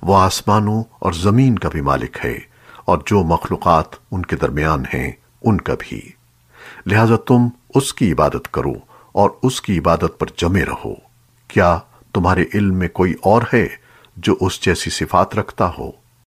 वो आसमानों और जमीन का भी मालिक है और जो मखलूकात उनके दरमियान हैं उनका भी। लिहाजा तुम उसकी इबादत करो और उसकी इबादत पर जमे रहो। क्या तुम्हारे इल्म में कोई और है जो उस जैसी सिफात रखता हो?